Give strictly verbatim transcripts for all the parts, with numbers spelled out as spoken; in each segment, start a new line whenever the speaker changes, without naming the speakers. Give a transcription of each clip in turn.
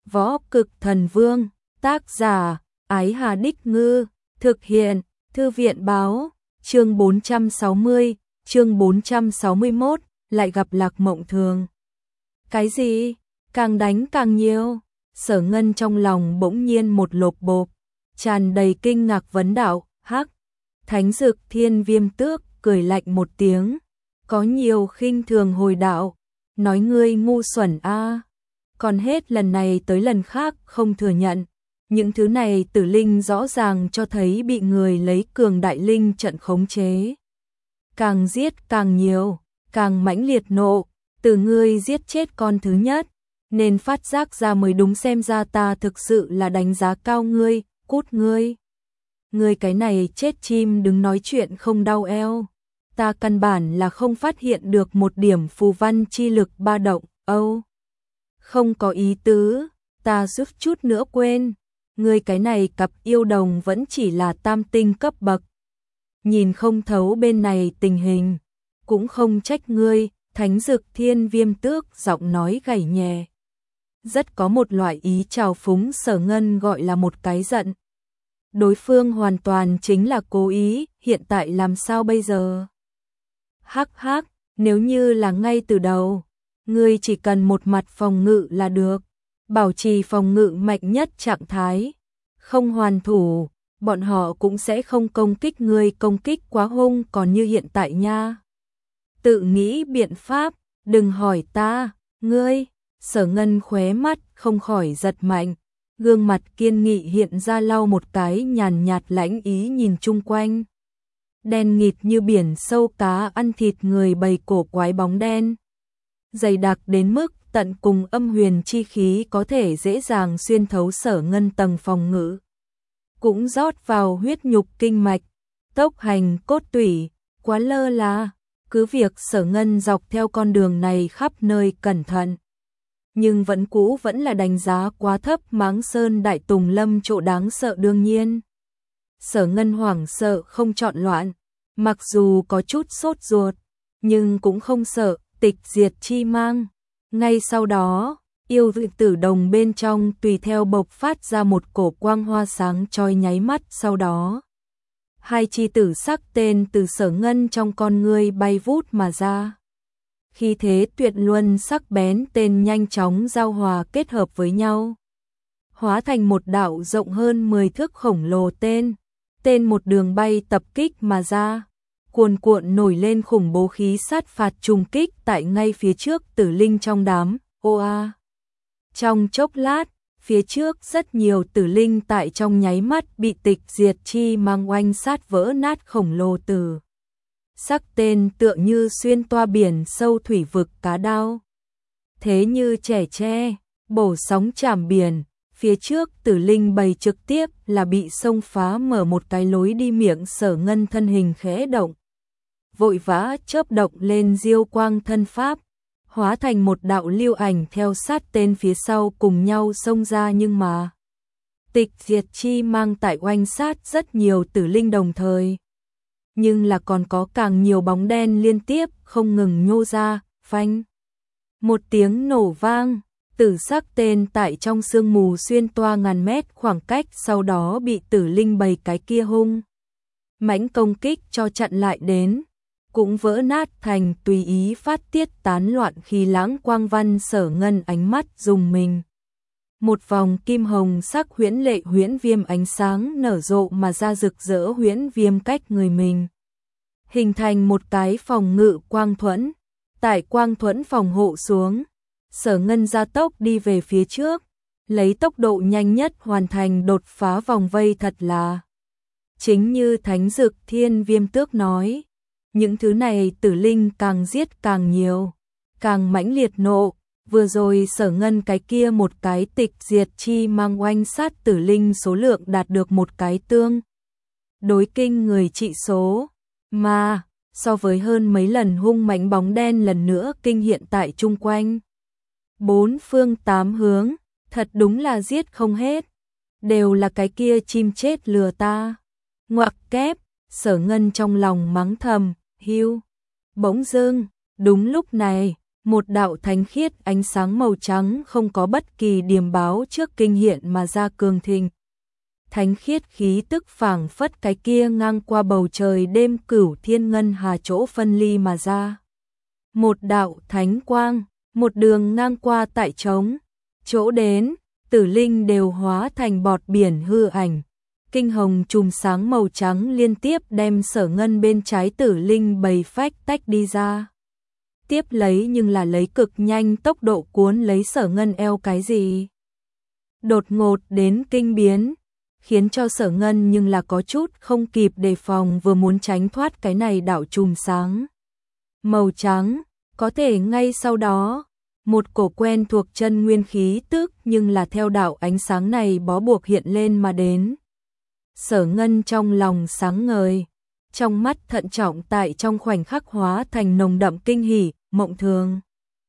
Võ Cực Thần Vương, tác giả, Ái Hà Đích Ngư, thực hiện, Thư viện Báo, chương bốn trăm sáu mươi, chương bốn trăm sáu mươi mốt, lại gặp Lạc Mộng Thường. Cái gì? Càng đánh càng nhiều. Sở Ngân trong lòng bỗng nhiên một lộp bộp, tràn đầy kinh ngạc vấn đạo, hắc. Thánh Dực Thiên Viêm Tước cười lạnh một tiếng, có nhiều khinh thường hồi đạo, nói ngươi ngu xuẩn a. Còn hết lần này tới lần khác không thừa nhận, những thứ này tử linh rõ ràng cho thấy bị người lấy cường đại linh trận khống chế. Càng giết càng nhiều, càng mãnh liệt nộ, từ ngươi giết chết con thứ nhất, nên phát giác ra mới đúng, xem ra ta thực sự là đánh giá cao ngươi, cút ngươi. Ngươi cái này chết chim đứng nói chuyện không đau eo, ta căn bản là không phát hiện được một điểm phù văn chi lực ba động, âu. Không có ý tứ, ta suýt chút nữa quên, ngươi cái này cặp yêu đồng vẫn chỉ là tam tinh cấp bậc. Nhìn không thấu bên này tình hình, cũng không trách ngươi. Thánh Dực Thiên Viêm Tước giọng nói gảy nhẹ, rất có một loại ý trào phúng. Sở Ngân gọi là một cái giận. Đối phương hoàn toàn chính là cố ý, hiện tại làm sao bây giờ? Hắc hắc, nếu như là ngay từ đầu, ngươi chỉ cần một mặt phòng ngự là được, bảo trì phòng ngự mạnh nhất trạng thái, không hoàn thủ, bọn họ cũng sẽ không công kích ngươi, công kích quá hung, còn như hiện tại nha. Tự nghĩ biện pháp, đừng hỏi ta, ngươi. Sở Ngân khóe mắt không khỏi giật mạnh, gương mặt kiên nghị hiện ra, lau một cái nhàn nhạt lãnh ý nhìn chung quanh. Đen nghịt như biển sâu cá ăn thịt người, bầy cổ quái bóng đen, dày đặc đến mức tận cùng âm huyền chi khí có thể dễ dàng xuyên thấu Sở Ngân tầng phòng ngự, cũng rót vào huyết nhục kinh mạch, tốc hành cốt tủy, quá lơ là. Cứ việc Sở Ngân dọc theo con đường này khắp nơi cẩn thận, nhưng vẫn cũ vẫn là đánh giá quá thấp Máng Sơn Đại Tùng Lâm chỗ đáng sợ. Đương nhiên, Sở Ngân hoảng sợ không chọn loạn, mặc dù có chút sốt ruột, nhưng cũng không sợ tịch diệt chi mang. Ngay sau đó, yêu tử đồng bên trong tùy theo bộc phát ra một cổ quang hoa sáng chói, nháy mắt sau đó hai chi tử sắc tên từ Sở Ngân trong con ngươi bay vút mà ra. Khi thế tuyệt luân sắc bén tên nhanh chóng giao hòa kết hợp với nhau, hóa thành một đạo rộng hơn mười thước khổng lồ tên. Tên một đường bay tập kích mà ra, cuồn cuộn nổi lên khủng bố khí sát phạt trùng kích tại ngay phía trước tử linh trong đám. Oa! Trong chốc lát, phía trước rất nhiều tử linh tại trong nháy mắt bị tịch diệt chi mang oanh sát vỡ nát. Khổng lồ tử sắc tên tựa như xuyên toa biển sâu thủy vực cá đao, thế như trẻ tre bổ sóng chạm biển. Phía trước tử linh bầy trực tiếp là bị xông phá mở một cái lối đi. Miệng Sở Ngân thân hình khẽ động, vội vã chớp động lên diêu quang thân pháp, hóa thành một đạo lưu ảnh theo sát tên phía sau cùng nhau xông ra. Nhưng mà tịch diệt chi mang tại oanh sát rất nhiều tử linh đồng thời, nhưng là còn có càng nhiều bóng đen liên tiếp không ngừng nhô ra. Phanh, một tiếng nổ vang, tử sắc tên tại trong sương mù xuyên toa ngàn mét khoảng cách, sau đó bị tử linh bầy cái kia hung mãnh công kích cho chặn lại đến, cũng vỡ nát thành tùy ý phát tiết tán loạn khí lãng quang văn. Sở Ngân ánh mắt dùng mình, một vòng kim hồng sắc huyễn lệ huyễn viêm ánh sáng nở rộ mà ra, rực rỡ huyễn viêm cách người mình, hình thành một cái phòng ngự quang thuẫn. Tại quang thuẫn phòng hộ xuống, Sở Ngân gia tốc đi về phía trước, lấy tốc độ nhanh nhất hoàn thành đột phá vòng vây. Thật là chính như Thánh Dực Thiên Viêm Tước nói, những thứ này tử linh càng giết càng nhiều, càng mãnh liệt nộ. Vừa rồi Sở Ngân cái kia một cái tịch diệt chi mang oanh sát tử linh số lượng đạt được một cái tương đối kinh người trị số, mà so với hơn mấy lần hung mãnh bóng đen lần nữa kinh hiện tại chung quanh bốn phương tám hướng, thật đúng là giết không hết, đều là cái kia chim chết lừa ta. Ngoặc kép, Sở Ngân trong lòng mắng thầm, hiu. Bỗng dưng, đúng lúc này, một đạo thánh khiết ánh sáng màu trắng không có bất kỳ điềm báo trước kinh hiện mà ra cường thịnh. Thánh khiết khí tức phảng phất cái kia ngang qua bầu trời đêm cửu thiên ngân hà chỗ phân ly mà ra. Một đạo thánh quang, một đường ngang qua tại trống, chỗ đến, tử linh đều hóa thành bọt biển hư ảnh. Kinh hồng chùm sáng màu trắng liên tiếp đem Sở Ngân bên trái tử linh bầy phách tách đi ra. Tiếp lấy nhưng là lấy cực nhanh tốc độ cuốn lấy Sở Ngân eo cái gì. Đột ngột đến kinh biến, khiến cho Sở Ngân nhưng là có chút không kịp đề phòng vừa muốn tránh thoát cái này đạo chùm sáng. Màu trắng, có thể ngay sau đó, một cổ quen thuộc chân nguyên khí tức nhưng là theo đạo ánh sáng này bó buộc hiện lên mà đến. Sở Ngân trong lòng sáng ngời, trong mắt thận trọng tại trong khoảnh khắc hóa thành nồng đậm kinh hỉ, Mộng Thường.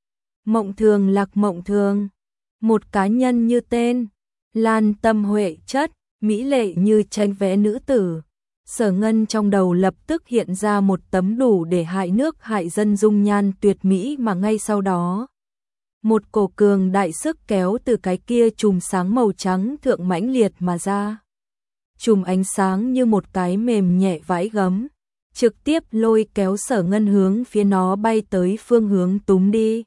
Mộng Thường Lạc Mộng Thường, một cá nhân như tên, lan tâm huệ chất, mỹ lệ như tranh vẽ nữ tử. Sở Ngân trong đầu lập tức hiện ra một tấm đủ để hại nước hại dân dung nhan tuyệt mỹ mà ngay sau đó. Một cổ cường đại sức kéo từ cái kia chùm sáng màu trắng thượng mãnh liệt mà ra. Chùm ánh sáng như một cái mềm nhẹ vãi gấm, trực tiếp lôi kéo Sở Ngân hướng phía nó bay tới phương hướng túm đi.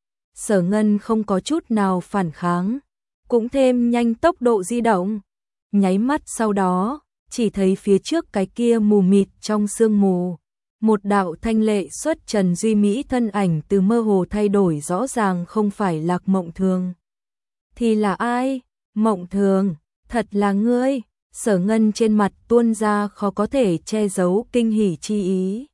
Sở Ngân không có chút nào phản kháng, cũng thêm nhanh tốc độ di động. Nháy mắt sau đó, chỉ thấy phía trước cái kia mù mịt trong sương mù, một đạo thanh lệ xuất trần duy mỹ thân ảnh từ mơ hồ thay đổi rõ ràng không phải Lạc Mộng Thường. Thì là ai? Mộng Thường, thật là ngươi. Sở Ngân trên mặt tuôn ra khó có thể che giấu kinh hỉ chi ý.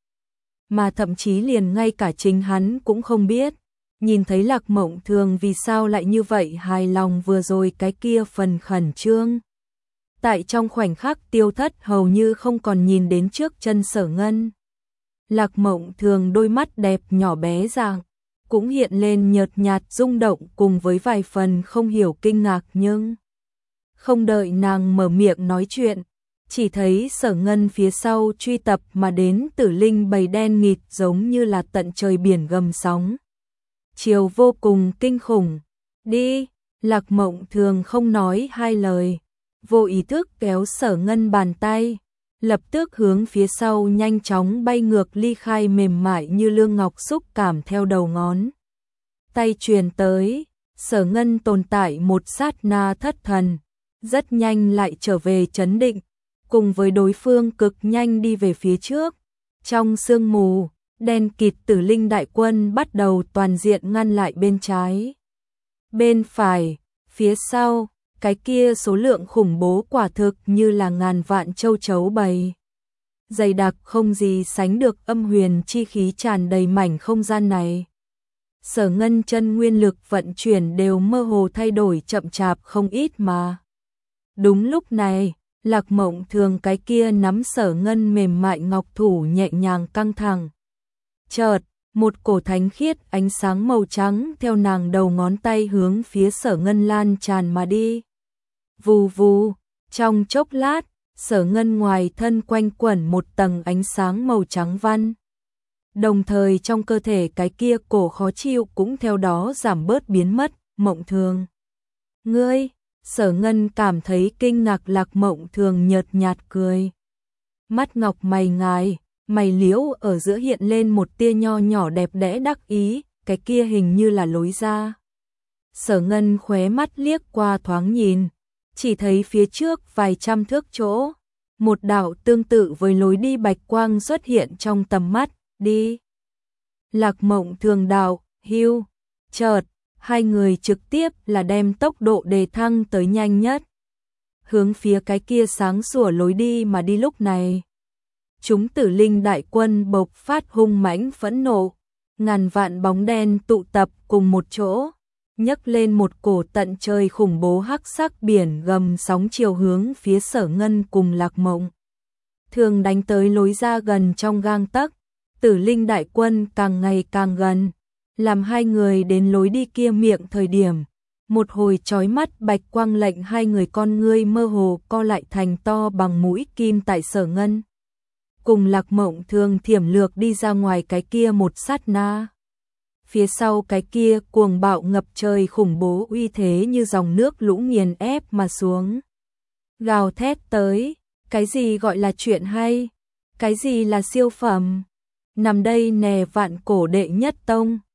Mà thậm chí liền ngay cả chính hắn cũng không biết. Nhìn thấy Lạc Mộng Thường vì sao lại như vậy hài lòng vừa rồi cái kia phần khẩn trương. Tại trong khoảnh khắc tiêu thất hầu như không còn nhìn đến trước chân Sở Ngân. Lạc Mộng Thường đôi mắt đẹp nhỏ bé dạng, cũng hiện lên nhợt nhạt rung động cùng với vài phần không hiểu kinh ngạc nhưng... Không đợi nàng mở miệng nói chuyện, chỉ thấy Sở Ngân phía sau truy tập mà đến tử linh bầy đen nghịt giống như là tận trời biển gầm sóng. Chiều vô cùng kinh khủng. Đi, Lạc Mộng Thường không nói hai lời, vô ý thức kéo Sở Ngân bàn tay, lập tức hướng phía sau nhanh chóng bay ngược ly khai mềm mại như lương ngọc xúc cảm theo đầu ngón tay truyền tới. Sở Ngân tồn tại một sát na thất thần, rất nhanh lại trở về trấn định, cùng với đối phương cực nhanh đi về phía trước. Trong sương mù, đen kịt tử linh đại quân bắt đầu toàn diện ngăn lại bên trái, bên phải, phía sau, cái kia số lượng khủng bố quả thực như là ngàn vạn châu chấu bầy. Dày đặc không gì sánh được âm huyền chi khí tràn đầy mảnh không gian này. Sở Ngân chân nguyên lực vận chuyển đều mơ hồ thay đổi chậm chạp không ít mà. Đúng lúc này, Lạc Mộng Thường cái kia nắm Sở Ngân mềm mại ngọc thủ nhẹ nhàng căng thẳng. Chợt, một cổ thánh khiết ánh sáng màu trắng theo nàng đầu ngón tay hướng phía Sở Ngân lan tràn mà đi. Vù vù, trong chốc lát, Sở Ngân ngoài thân quanh quẩn một tầng ánh sáng màu trắng văn. Đồng thời trong cơ thể cái kia cổ khó chịu cũng theo đó giảm bớt biến mất. Mộng Thường, ngươi... Sở Ngân cảm thấy kinh ngạc. Lạc Mộng Thường nhợt nhạt cười. Mắt ngọc mày ngài, mày liễu ở giữa hiện lên một tia nho nhỏ đẹp đẽ đắc ý, cái kia hình như là lối ra. Sở Ngân khóe mắt liếc qua thoáng nhìn, chỉ thấy phía trước vài trăm thước chỗ, một đạo tương tự với lối đi bạch quang xuất hiện trong tầm mắt, đi. Lạc Mộng Thường đạo, hưu, chợt. Hai người trực tiếp là đem tốc độ đề thăng tới nhanh nhất, hướng phía cái kia sáng sủa lối đi mà đi. Lúc này, chúng tử linh đại quân bộc phát hung mãnh phẫn nộ, ngàn vạn bóng đen tụ tập cùng một chỗ, nhấc lên một cổ tận trời khủng bố hắc sắc biển gầm sóng chiều hướng phía Sở Ngân cùng Lạc Mộng Thường đánh tới lối ra gần trong gang tấc. Tử linh đại quân càng ngày càng gần, làm hai người đến lối đi kia miệng thời điểm, một hồi chói mắt bạch quang lệnh hai người con ngươi mơ hồ co lại thành to bằng mũi kim. Tại Sở Ngân cùng Lạc Mộng Thường thiểm lược đi ra ngoài cái kia một sát na, phía sau cái kia cuồng bạo ngập trời khủng bố uy thế như dòng nước lũ nghiền ép mà xuống. Gào thét tới, cái gì gọi là chuyện hay? Cái gì là siêu phẩm? Nằm đây nè vạn cổ đệ nhất tông.